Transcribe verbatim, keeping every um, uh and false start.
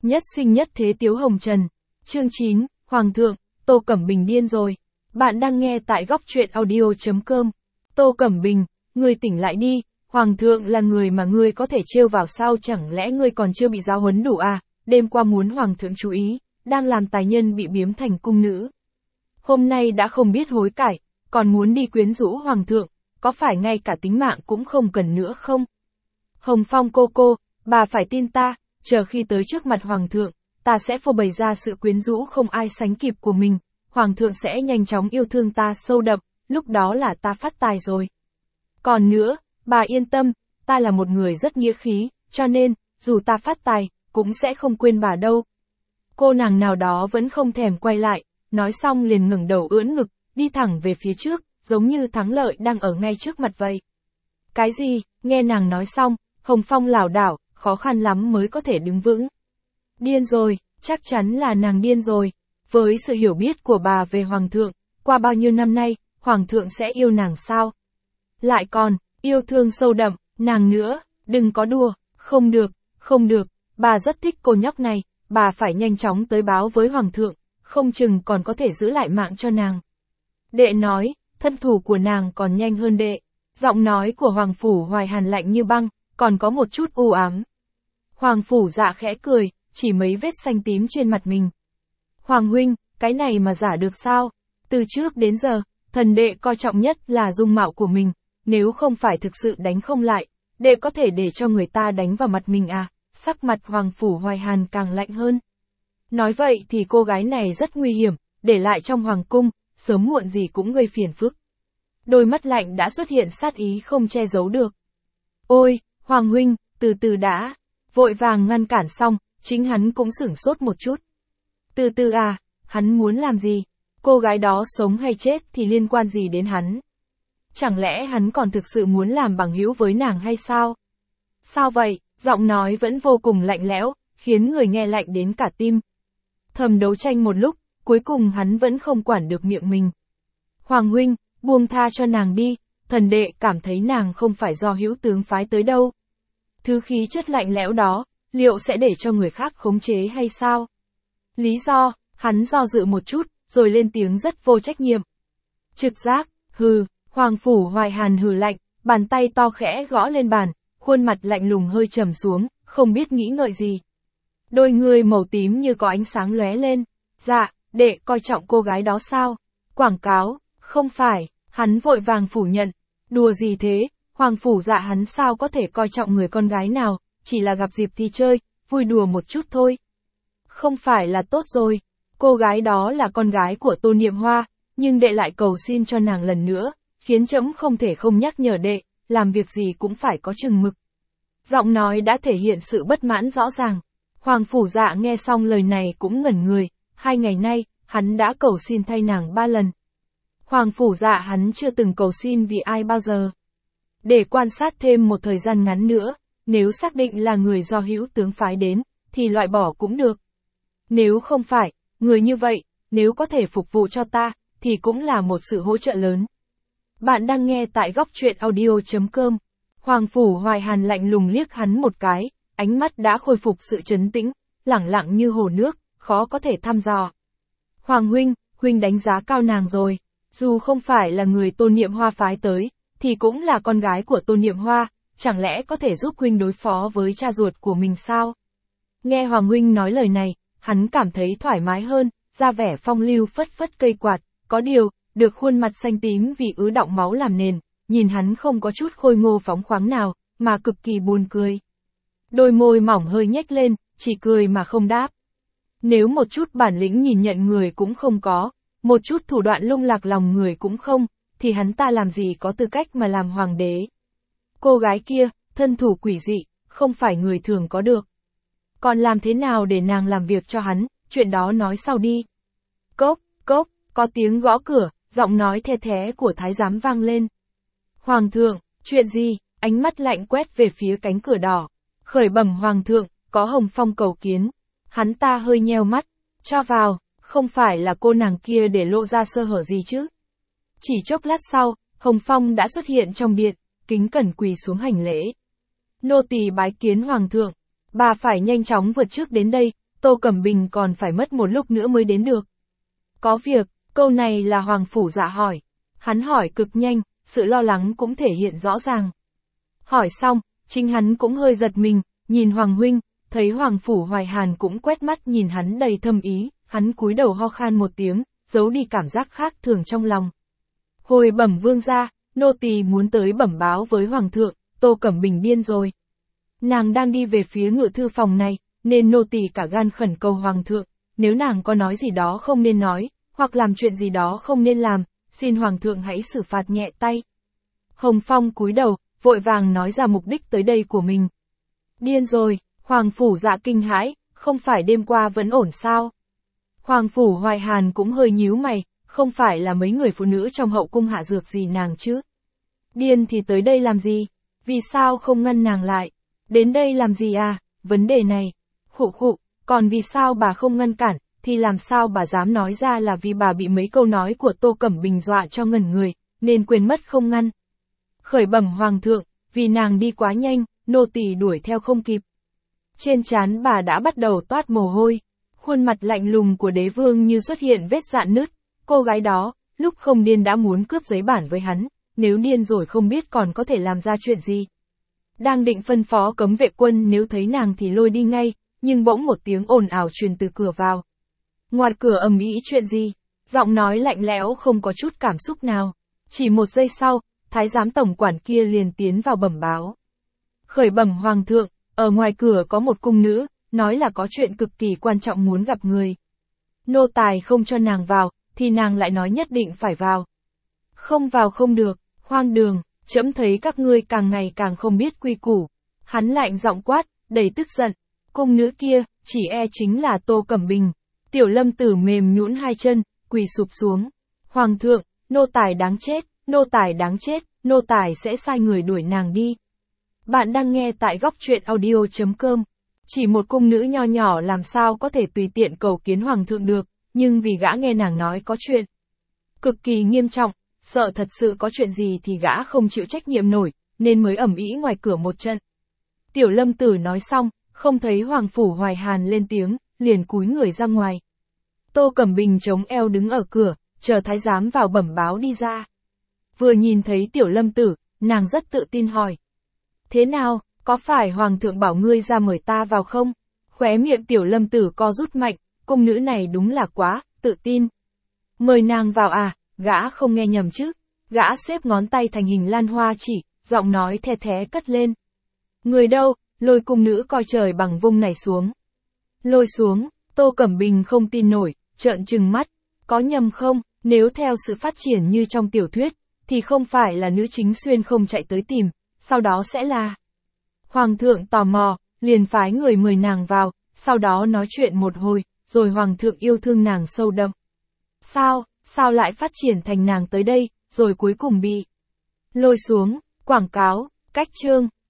Nhất sinh nhất thế Tiếu Hồng Trần. Chương chín, Hoàng thượng, Tô Cẩm Bình điên rồi. Bạn đang nghe tại góc truyện audio chấm com. Tô Cẩm Bình, ngươi tỉnh lại đi, Hoàng thượng là người mà ngươi có thể trêu vào sao, chẳng lẽ ngươi còn chưa bị giáo huấn đủ à? Đêm qua muốn Hoàng thượng chú ý, đang làm tài nhân bị biếm thành cung nữ. Hôm nay đã không biết hối cải, còn muốn đi quyến rũ Hoàng thượng, có phải ngay cả tính mạng cũng không cần nữa không? Hồng Phong cô cô, bà phải tin ta, chờ khi tới trước mặt Hoàng thượng, ta sẽ phô bày ra sự quyến rũ không ai sánh kịp của mình, Hoàng thượng sẽ nhanh chóng yêu thương ta sâu đậm, lúc đó là ta phát tài rồi. Còn nữa, bà yên tâm, ta là một người rất nghĩa khí, cho nên, dù ta phát tài, cũng sẽ không quên bà đâu. Cô nàng nào đó vẫn không thèm quay lại, nói xong liền ngẩng đầu ưỡn ngực, đi thẳng về phía trước, giống như thắng lợi đang ở ngay trước mặt vậy. Cái gì? Nghe nàng nói xong, Hồng Phong lảo đảo, khó khăn lắm mới có thể đứng vững. Điên rồi, chắc chắn là nàng điên rồi. Với sự hiểu biết của bà về Hoàng thượng, qua bao nhiêu năm nay, Hoàng thượng sẽ yêu nàng sao? Lại còn, yêu thương sâu đậm, nàng nữa, đừng có đùa, không được, không được, bà rất thích cô nhóc này, bà phải nhanh chóng tới báo với Hoàng thượng, không chừng còn có thể giữ lại mạng cho nàng. Đệ nói, thân thủ của nàng còn nhanh hơn đệ. Giọng nói của Hoàng Phủ Hoài Hàn lạnh như băng, còn có một chút u ám. Hoàng Phủ Dạ khẽ cười, chỉ mấy vết xanh tím trên mặt mình. Hoàng huynh, cái này mà giả được sao? Từ trước đến giờ, thần đệ coi trọng nhất là dung mạo của mình, nếu không phải thực sự đánh không lại, đệ có thể để cho người ta đánh vào mặt mình à? Sắc mặt Hoàng Phủ Hoài Hàn càng lạnh hơn. Nói vậy thì cô gái này rất nguy hiểm, để lại trong Hoàng cung, sớm muộn gì cũng gây phiền phức. Đôi mắt lạnh đã xuất hiện sát ý không che giấu được. Ôi, Hoàng huynh, từ từ đã. Vội vàng ngăn cản xong, chính hắn cũng sửng sốt một chút. Từ từ à, hắn muốn làm gì? Cô gái đó sống hay chết thì liên quan gì đến hắn? Chẳng lẽ hắn còn thực sự muốn làm bằng hữu với nàng hay sao? Sao vậy? Giọng nói vẫn vô cùng lạnh lẽo, khiến người nghe lạnh đến cả tim. Thầm đấu tranh một lúc, cuối cùng hắn vẫn không quản được miệng mình. Hoàng huynh, buông tha cho nàng đi, thần đệ cảm thấy nàng không phải do hữu tướng phái tới đâu. Thứ khí chất lạnh lẽo đó, liệu sẽ để cho người khác khống chế hay sao? Lý do, hắn do dự một chút, rồi lên tiếng rất vô trách nhiệm. Trực giác, hừ, Hoàng Phủ Hoài Hàn hừ lạnh, bàn tay to khẽ gõ lên bàn, khuôn mặt lạnh lùng hơi trầm xuống, không biết nghĩ ngợi gì. Đôi người màu tím như có ánh sáng lóe lên. Dạ, đệ coi trọng cô gái đó sao? Quảng cáo, không phải, hắn vội vàng phủ nhận. Đùa gì thế, Hoàng Phủ Dạ hắn sao có thể coi trọng người con gái nào, chỉ là gặp dịp thì chơi, vui đùa một chút thôi. Không phải là tốt rồi, cô gái đó là con gái của Tô Niệm Hoa, nhưng đệ lại cầu xin cho nàng lần nữa, khiến trẫm không thể không nhắc nhở đệ, làm việc gì cũng phải có chừng mực. Giọng nói đã thể hiện sự bất mãn rõ ràng. Hoàng Phủ Dạ nghe xong lời này cũng ngẩn người, hai ngày nay, hắn đã cầu xin thay nàng ba lần. Hoàng Phủ Dạ hắn chưa từng cầu xin vì ai bao giờ. Để quan sát thêm một thời gian ngắn nữa, nếu xác định là người do hữu tướng phái đến, thì loại bỏ cũng được. Nếu không phải, người như vậy, nếu có thể phục vụ cho ta, thì cũng là một sự hỗ trợ lớn. Bạn đang nghe tại góc truyện audio chấm com. Hoàng Phủ Hoài Hàn lạnh lùng liếc hắn một cái, ánh mắt đã khôi phục sự trấn tĩnh, lẳng lặng như hồ nước, khó có thể thăm dò. Hoàng huynh, huynh đánh giá cao nàng rồi, dù không phải là người Tô Niệm Hoa phái tới, thì cũng là con gái của Tô Niệm Hoa, chẳng lẽ có thể giúp huynh đối phó với cha ruột của mình sao? Nghe Hoàng huynh nói lời này, hắn cảm thấy thoải mái hơn, ra vẻ phong lưu phất phất cây quạt, có điều, được khuôn mặt xanh tím vì ứ đọng máu làm nền, nhìn hắn không có chút khôi ngô phóng khoáng nào, mà cực kỳ buồn cười. Đôi môi mỏng hơi nhếch lên, chỉ cười mà không đáp. Nếu một chút bản lĩnh nhìn nhận người cũng không có, một chút thủ đoạn lung lạc lòng người cũng không, thì hắn ta làm gì có tư cách mà làm hoàng đế. Cô gái kia, thân thủ quỷ dị, không phải người thường có được. Còn làm thế nào để nàng làm việc cho hắn, chuyện đó nói sau đi. Cốc, cốc, có tiếng gõ cửa, giọng nói the thé của thái giám vang lên. Hoàng thượng, chuyện gì? Ánh mắt lạnh quét về phía cánh cửa đỏ. Khởi bẩm Hoàng thượng, có Hồng Phong cầu kiến. Hắn ta hơi nheo mắt, cho vào, không phải là cô nàng kia để lộ ra sơ hở gì chứ. Chỉ chốc lát sau, Hồng Phong đã xuất hiện trong điện, kính cẩn quỳ xuống hành lễ. Nô tỳ bái kiến Hoàng thượng, bà phải nhanh chóng vượt trước đến đây, Tô Cẩm Bình còn phải mất một lúc nữa mới đến được. Có việc, câu này là Hoàng Phủ Dạ hỏi. Hắn hỏi cực nhanh, sự lo lắng cũng thể hiện rõ ràng. Hỏi xong, chính hắn cũng hơi giật mình, nhìn Hoàng huynh, thấy Hoàng Phủ Hoài Hàn cũng quét mắt nhìn hắn đầy thâm ý, hắn cúi đầu ho khan một tiếng, giấu đi cảm giác khác thường trong lòng. Hồi bẩm vương gia, nô tỳ muốn tới bẩm báo với Hoàng thượng, Tô Cẩm Bình điên rồi. Nàng đang đi về phía ngự thư phòng này, nên nô tỳ cả gan khẩn cầu Hoàng thượng, nếu nàng có nói gì đó không nên nói, hoặc làm chuyện gì đó không nên làm, xin Hoàng thượng hãy xử phạt nhẹ tay. Hồng Phong cúi đầu, vội vàng nói ra mục đích tới đây của mình. Điên rồi, Hoàng Phủ Dạ kinh hãi, không phải đêm qua vẫn ổn sao? Hoàng Phủ Hoài Hàn cũng hơi nhíu mày, không phải là mấy người phụ nữ trong hậu cung hạ dược gì nàng chứ? Điên thì tới đây làm gì? Vì sao không ngăn nàng lại? Đến đây làm gì à? Vấn đề này. Khụ khụ, còn vì sao bà không ngăn cản, thì làm sao bà dám nói ra là vì bà bị mấy câu nói của Tô Cẩm Bình dọa cho ngẩn người, nên quên mất không ngăn. Khởi bẩm Hoàng thượng, vì nàng đi quá nhanh, nô tỳ đuổi theo không kịp. Trên trán bà đã bắt đầu toát mồ hôi, khuôn mặt lạnh lùng của đế vương như xuất hiện vết rạn nứt, cô gái đó, lúc không điên đã muốn cướp giấy bản với hắn, nếu điên rồi không biết còn có thể làm ra chuyện gì. Đang định phân phó cấm vệ quân nếu thấy nàng thì lôi đi ngay, nhưng bỗng một tiếng ồn ào truyền từ cửa vào. Ngoài cửa ầm ĩ chuyện gì? Giọng nói lạnh lẽo không có chút cảm xúc nào. Chỉ một giây sau, thái giám tổng quản kia liền tiến vào bẩm báo. Khởi bẩm Hoàng thượng, ở ngoài cửa có một cung nữ, nói là có chuyện cực kỳ quan trọng muốn gặp người. Nô tài không cho nàng vào, thì nàng lại nói nhất định phải vào. Không vào không được, hoang đường, trẫm thấy các ngươi càng ngày càng không biết quy củ. Hắn lạnh giọng quát, đầy tức giận. Cung nữ kia, chỉ e chính là Tô Cẩm Bình. Tiểu Lâm Tử mềm nhũn hai chân, quỳ sụp xuống. Hoàng thượng, nô tài đáng chết, nô tài đáng chết, nô tài sẽ sai người đuổi nàng đi. Bạn đang nghe tại góc truyện audio chấm com. Chỉ một cung nữ nho nhỏ làm sao có thể tùy tiện cầu kiến Hoàng thượng được, nhưng vì gã nghe nàng nói có chuyện cực kỳ nghiêm trọng, sợ thật sự có chuyện gì thì gã không chịu trách nhiệm nổi, nên mới ầm ĩ ngoài cửa một trận. Tiểu Lâm Tử nói xong, không thấy Hoàng Phủ Hoài Hàn lên tiếng, liền cúi người ra ngoài. Tô Cẩm Bình chống eo đứng ở cửa, chờ thái giám vào bẩm báo đi ra. Vừa nhìn thấy Tiểu Lâm Tử, nàng rất tự tin hỏi. Thế nào, có phải Hoàng thượng bảo ngươi ra mời ta vào không? Khóe miệng Tiểu Lâm Tử co rút mạnh, cung nữ này đúng là quá, tự tin. Mời nàng vào à, gã không nghe nhầm chứ. Gã xếp ngón tay thành hình lan hoa chỉ, giọng nói the thé cất lên. Người đâu, lôi cung nữ coi trời bằng vung này xuống. Lôi xuống, Tô Cẩm Bình không tin nổi, trợn trừng mắt. Có nhầm không, nếu theo sự phát triển như trong tiểu thuyết, thì không phải là nữ chính xuyên không chạy tới tìm, sau đó sẽ là... Hoàng thượng tò mò, liền phái người mời nàng vào, sau đó nói chuyện một hồi, rồi Hoàng thượng yêu thương nàng sâu đậm. Sao, sao lại phát triển thành nàng tới đây, rồi cuối cùng bị lôi xuống, quảng cáo, cách chương.